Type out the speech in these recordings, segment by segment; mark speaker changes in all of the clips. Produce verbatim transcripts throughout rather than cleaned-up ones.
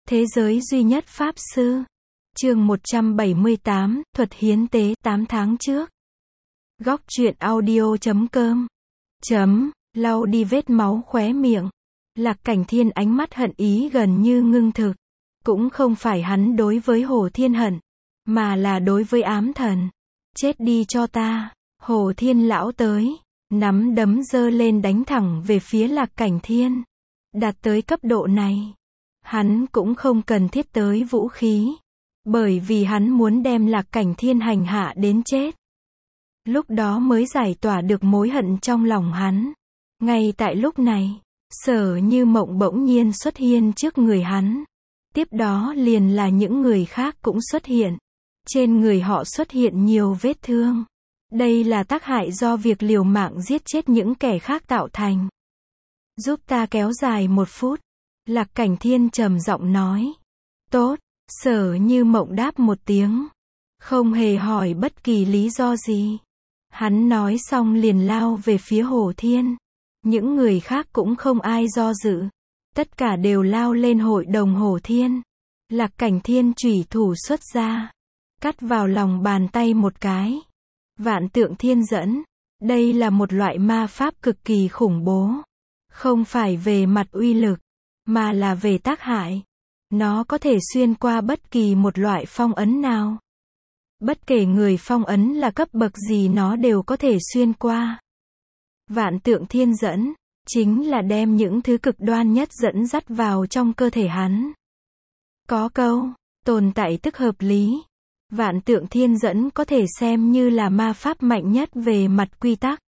Speaker 1: Thế giới duy nhất Pháp Sư. Chương một trăm bảy mươi tám, thuật hiến tế tám tháng trước. Góc truyện audio chấm com. Chấm, lau đi vết máu khóe miệng. Lạc Cảnh Thiên ánh mắt hận ý gần như ngưng thực. Cũng không phải hắn đối với Hồ Thiên hận, mà là đối với ám thần. Chết đi cho ta. Hồ Thiên lão tới, nắm đấm giơ lên đánh thẳng về phía Lạc Cảnh Thiên. Đạt tới cấp độ này, hắn cũng không cần thiết tới vũ khí, bởi vì hắn muốn đem Lạc Cảnh Thiên hành hạ đến chết. Lúc đó mới giải tỏa được mối hận trong lòng hắn. Ngay tại lúc này, Sở Như Mộng bỗng nhiên xuất hiện trước người hắn. Tiếp đó liền là những người khác cũng xuất hiện. Trên người họ xuất hiện nhiều vết thương. Đây là tác hại do việc liều mạng giết chết những kẻ khác tạo thành. Giúp ta kéo dài một phút. Lạc Cảnh Thiên trầm giọng nói. Tốt. Sở Như Mộng đáp một tiếng. Không hề hỏi bất kỳ lý do gì. Hắn nói xong liền lao về phía Hồ Thiên. Những người khác cũng không ai do dự. Tất cả đều lao lên hội đồng Hồ Thiên. Lạc Cảnh Thiên chủy thủ xuất ra. Cắt vào lòng bàn tay một cái. Vạn Tượng Thiên Dẫn. Đây là một loại ma pháp cực kỳ khủng bố. Không phải về mặt uy lực, mà là về tác hại. Nó có thể xuyên qua bất kỳ một loại phong ấn nào. Bất kể người phong ấn là cấp bậc gì nó đều có thể xuyên qua. Vạn Tượng Thiên Dẫn, chính là đem những thứ cực đoan nhất dẫn dắt vào trong cơ thể hắn. Có câu, tồn tại tức hợp lý. Vạn Tượng Thiên Dẫn có thể xem như là ma pháp mạnh nhất về mặt quy tắc.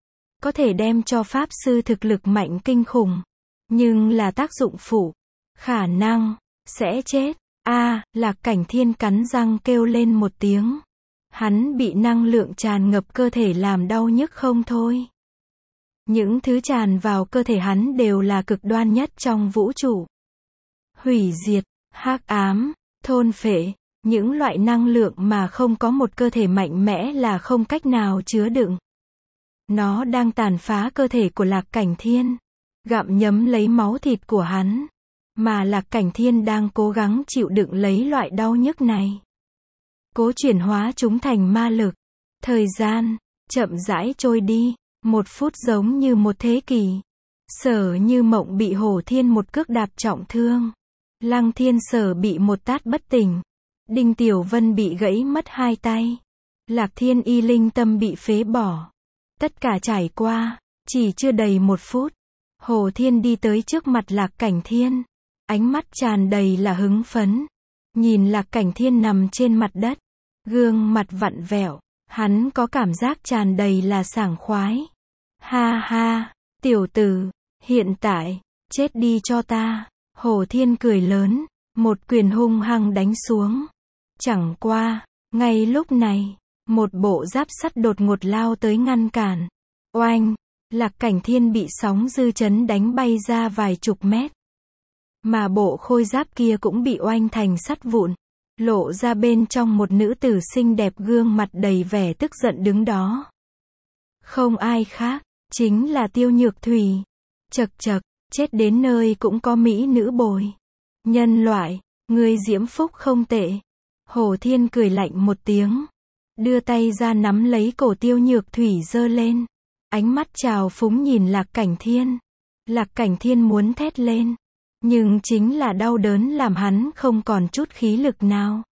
Speaker 1: Có thể đem cho Pháp Sư thực lực mạnh kinh khủng. Nhưng là tác dụng phụ. Khả năng sẽ chết. A, à, Lạc Cảnh Thiên cắn răng kêu lên một tiếng. Hắn bị năng lượng tràn ngập cơ thể làm đau nhức không thôi. Những thứ tràn vào cơ thể hắn đều là cực đoan nhất trong vũ trụ. Hủy diệt, hắc ám, thôn phệ, những loại năng lượng mà không có một cơ thể mạnh mẽ là không cách nào chứa đựng. Nó đang tàn phá cơ thể của Lạc Cảnh Thiên, gặm nhấm lấy máu thịt của hắn. Mà Lạc Cảnh Thiên đang cố gắng chịu đựng lấy loại đau nhức này. Cố chuyển hóa chúng thành ma lực. Thời gian chậm rãi trôi đi. Một phút giống như một thế kỷ. Sở Như Mộng bị Hồ Thiên một cước đạp trọng thương. Lăng Thiên Sở bị một tát bất tỉnh. Đinh Tiểu Vân bị gãy mất hai tay. Lạc Thiên Y linh tâm bị phế bỏ. Tất cả trải qua, chỉ chưa đầy một phút. Hồ Thiên đi tới trước mặt Lạc Cảnh Thiên. Ánh mắt tràn đầy là hứng phấn. Nhìn Lạc Cảnh Thiên nằm trên mặt đất. Gương mặt vặn vẹo. Hắn có cảm giác tràn đầy là sảng khoái. Ha ha, tiểu tử, hiện tại, chết đi cho ta. Hồ Thiên cười lớn. Một quyền hung hăng đánh xuống. Chẳng qua, ngay lúc này, một bộ giáp sắt đột ngột lao tới ngăn cản. Oanh, Lạc Cảnh Thiên bị sóng dư chấn đánh bay ra vài chục mét. Mà bộ khôi giáp kia cũng bị oanh thành sắt vụn. Lộ ra bên trong một nữ tử xinh đẹp gương mặt đầy vẻ tức giận đứng đó. Không ai khác, chính là Tiêu Nhược Thủy. Chậc chậc, chết đến nơi cũng có mỹ nữ bồi. Nhân loại, ngươi diễm phúc không tệ. Hồ Thiên cười lạnh một tiếng. Đưa tay ra nắm lấy cổ Tiêu Nhược Thủy giơ lên. Ánh mắt trào phúng nhìn Lạc Cảnh Thiên. Lạc Cảnh Thiên muốn thét lên. Nhưng chính là đau đớn làm hắn không còn chút khí lực nào.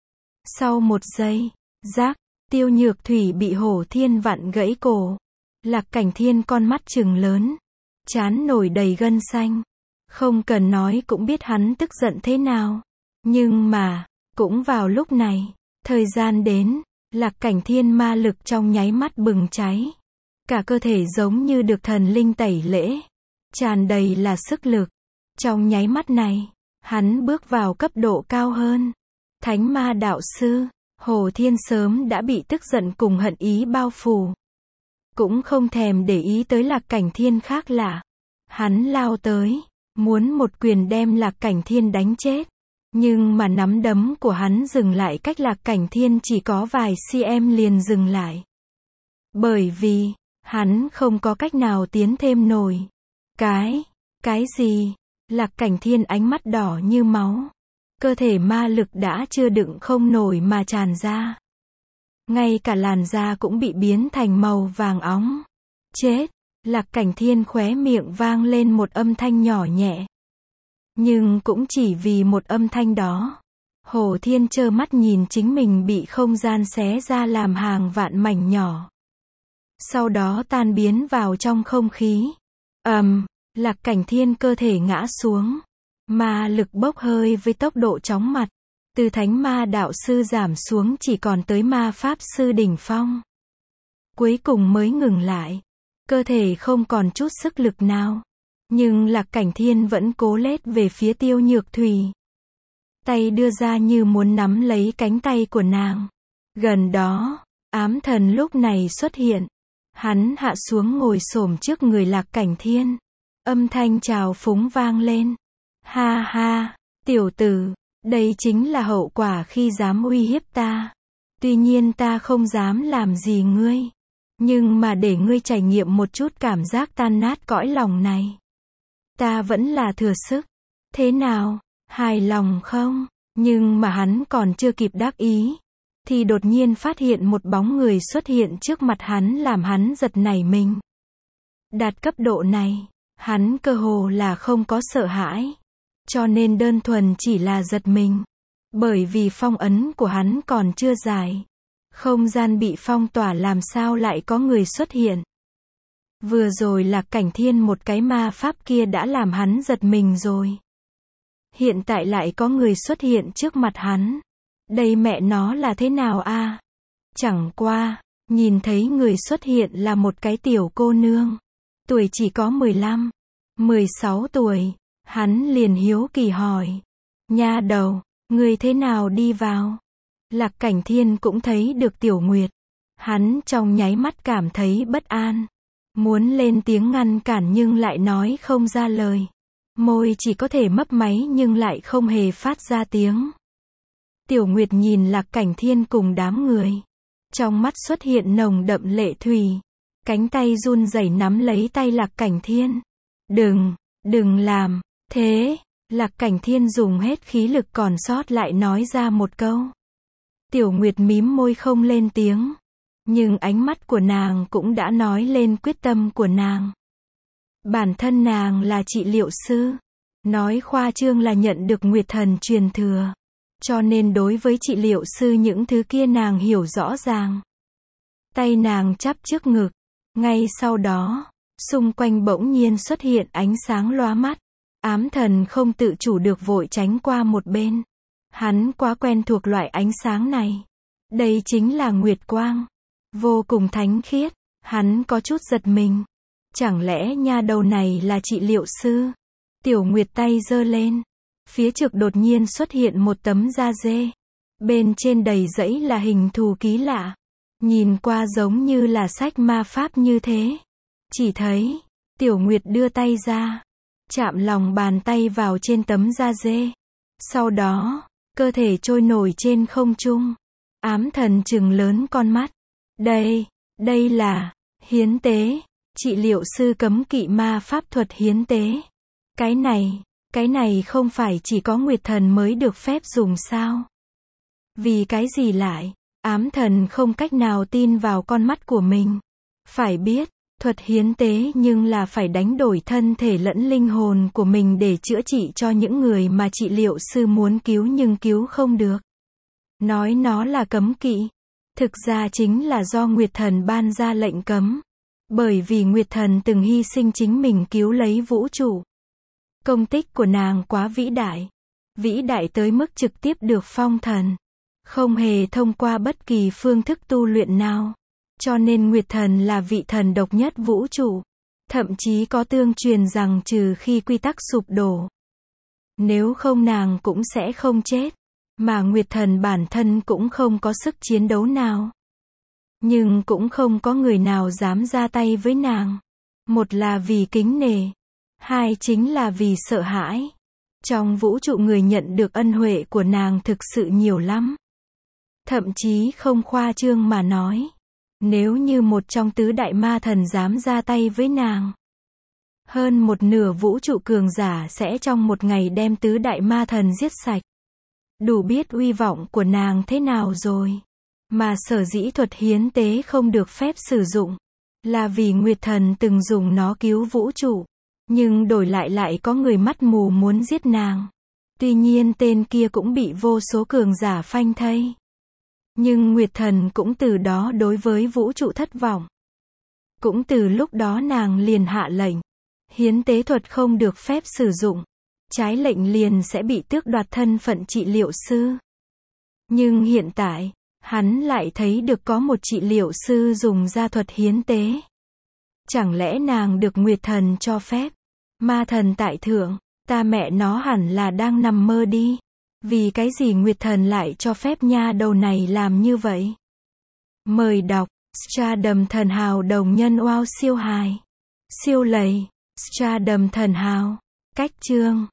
Speaker 1: Sau một giây, rác, Tiêu Nhược Thủy bị Hồ Thiên vặn gãy cổ. Lạc Cảnh Thiên con mắt trừng lớn. Trán nổi đầy gân xanh. Không cần nói cũng biết hắn tức giận thế nào. Nhưng mà, cũng vào lúc này, thời gian đến, Lạc Cảnh Thiên ma lực trong nháy mắt bừng cháy. Cả cơ thể giống như được thần linh tẩy lễ. Tràn đầy là sức lực. Trong nháy mắt này, hắn bước vào cấp độ cao hơn. Thánh ma đạo sư, Hồ Thiên sớm đã bị tức giận cùng hận ý bao phủ. Cũng không thèm để ý tới Lạc Cảnh Thiên khác lạ. Hắn lao tới, muốn một quyền đem Lạc Cảnh Thiên đánh chết. Nhưng mà nắm đấm của hắn dừng lại cách Lạc Cảnh Thiên chỉ có vài cm liền dừng lại. Bởi vì, hắn không có cách nào tiến thêm nổi. Cái, cái gì? Lạc Cảnh Thiên ánh mắt đỏ như máu. cơ thể ma lực đã chưa đựng không nổi mà tràn ra. Ngay cả làn da cũng bị biến thành màu vàng óng. Chết! Lạc Cảnh Thiên khóe miệng vang lên một âm thanh nhỏ nhẹ. Nhưng cũng chỉ vì một âm thanh đó, Hồ Thiên trơ mắt nhìn chính mình bị không gian xé ra làm hàng vạn mảnh nhỏ. Sau đó tan biến vào trong không khí. Ầm, um, Lạc Cảnh Thiên cơ thể ngã xuống. Ma lực bốc hơi với tốc độ chóng mặt. Từ thánh ma đạo sư giảm xuống chỉ còn tới ma pháp sư đỉnh phong. Cuối cùng mới ngừng lại. Cơ thể không còn chút sức lực nào. Nhưng Lạc Cảnh Thiên vẫn cố lết về phía Tiêu Nhược Thủy. Tay đưa ra như muốn nắm lấy cánh tay của nàng. Gần đó, ám thần lúc này xuất hiện. Hắn hạ xuống ngồi xổm trước người Lạc Cảnh Thiên. Âm thanh trào phúng vang lên. Ha ha, tiểu tử, đây chính là hậu quả khi dám uy hiếp ta. Tuy nhiên ta không dám làm gì ngươi. Nhưng mà để ngươi trải nghiệm một chút cảm giác tan nát cõi lòng này. Ta vẫn là thừa sức. Thế nào, hài lòng không? Nhưng mà hắn còn chưa kịp đắc ý. Thì đột nhiên phát hiện một bóng người xuất hiện trước mặt hắn làm hắn giật nảy mình. Đạt cấp độ này, hắn cơ hồ là không có sợ hãi. Cho nên đơn thuần chỉ là giật mình. Bởi vì phong ấn của hắn còn chưa dài. Không gian bị phong tỏa làm sao lại có người xuất hiện. Vừa rồi Lạc Cảnh Thiên một cái ma pháp kia đã làm hắn giật mình rồi. Hiện tại lại có người xuất hiện trước mặt hắn. Đây mẹ nó là thế nào a? Chẳng qua, nhìn thấy người xuất hiện là một cái tiểu cô nương. Tuổi chỉ có mười lăm, mười sáu tuổi. Hắn liền hiếu kỳ hỏi. Nha đầu, người thế nào đi vào? Lạc Cảnh Thiên cũng thấy được Tiểu Nguyệt. Hắn trong nháy mắt cảm thấy bất an. Muốn lên tiếng ngăn cản nhưng lại nói không ra lời. Môi chỉ có thể mấp máy nhưng lại không hề phát ra tiếng. Tiểu Nguyệt nhìn Lạc Cảnh Thiên cùng đám người. Trong mắt xuất hiện nồng đậm lệ thủy. Cánh tay run rẩy nắm lấy tay Lạc Cảnh Thiên. Đừng, đừng làm, thế. Lạc Cảnh Thiên dùng hết khí lực còn sót lại nói ra một câu. Tiểu Nguyệt mím môi không lên tiếng. Nhưng ánh mắt của nàng cũng đã nói lên quyết tâm của nàng. Bản thân nàng là trị liệu sư. Nói khoa trương là nhận được Nguyệt Thần truyền thừa. Cho nên đối với trị liệu sư những thứ kia nàng hiểu rõ ràng. Tay nàng chắp trước ngực. Ngay sau đó, xung quanh bỗng nhiên xuất hiện ánh sáng lóa mắt. Ám thần không tự chủ được vội tránh qua một bên. Hắn quá quen thuộc loại ánh sáng này. Đây chính là nguyệt quang. Vô cùng thánh khiết. Hắn có chút giật mình. Chẳng lẽ nha đầu này là trị liệu sư? Tiểu Nguyệt tay giơ lên. Phía trước đột nhiên xuất hiện một tấm da dê. Bên trên đầy dãy là hình thù kỳ lạ. Nhìn qua giống như là sách ma pháp như thế. Chỉ thấy, Tiểu Nguyệt đưa tay ra. Chạm lòng bàn tay vào trên tấm da dê. Sau đó, cơ thể trôi nổi trên không trung. Ám thần trừng lớn con mắt. Đây, đây là hiến tế. Trị liệu sư cấm kỵ ma pháp thuật hiến tế. Cái này, cái này không phải chỉ có Nguyệt Thần mới được phép dùng sao? Vì cái gì lại? Ám thần không cách nào tin vào con mắt của mình. Phải biết, thuật hiến tế nhưng là phải đánh đổi thân thể lẫn linh hồn của mình để chữa trị cho những người mà trị liệu sư muốn cứu nhưng cứu không được. Nói nó là cấm kỵ. Thực ra chính là do Nguyệt Thần ban ra lệnh cấm. Bởi vì Nguyệt Thần từng hy sinh chính mình cứu lấy vũ trụ. Công tích của nàng quá vĩ đại. Vĩ đại tới mức trực tiếp được phong thần. Không hề thông qua bất kỳ phương thức tu luyện nào. Cho nên Nguyệt Thần là vị thần độc nhất vũ trụ. Thậm chí có tương truyền rằng trừ khi quy tắc sụp đổ. Nếu không nàng cũng sẽ không chết. Mà Nguyệt Thần bản thân cũng không có sức chiến đấu nào. Nhưng cũng không có người nào dám ra tay với nàng. Một là vì kính nể. Hai chính là vì sợ hãi. Trong vũ trụ người nhận được ân huệ của nàng thực sự nhiều lắm. Thậm chí không khoa trương mà nói. Nếu như một trong tứ đại ma thần dám ra tay với nàng. Hơn một nửa vũ trụ cường giả sẽ trong một ngày đem tứ đại ma thần giết sạch. Đủ biết uy vọng của nàng thế nào rồi. Mà sở dĩ thuật hiến tế không được phép sử dụng, là vì Nguyệt Thần từng dùng nó cứu vũ trụ. Nhưng đổi lại lại có người mắt mù muốn giết nàng. Tuy nhiên tên kia cũng bị vô số cường giả phanh thây. Nhưng Nguyệt Thần cũng từ đó đối với vũ trụ thất vọng. Cũng từ lúc đó nàng liền hạ lệnh. Hiến tế thuật không được phép sử dụng. Trái lệnh liền sẽ bị tước đoạt thân phận trị liệu sư. Nhưng hiện tại, hắn lại thấy được có một trị liệu sư dùng ra thuật hiến tế. Chẳng lẽ nàng được Nguyệt Thần cho phép? Ma thần tại thượng, ta mẹ nó hẳn là đang nằm mơ đi. Vì cái gì Nguyệt Thần lại cho phép nha đầu này làm như vậy? Mời đọc, Stardom thần hào đồng nhân wow siêu hài. Siêu lầy, Stardom thần hào. Cách chương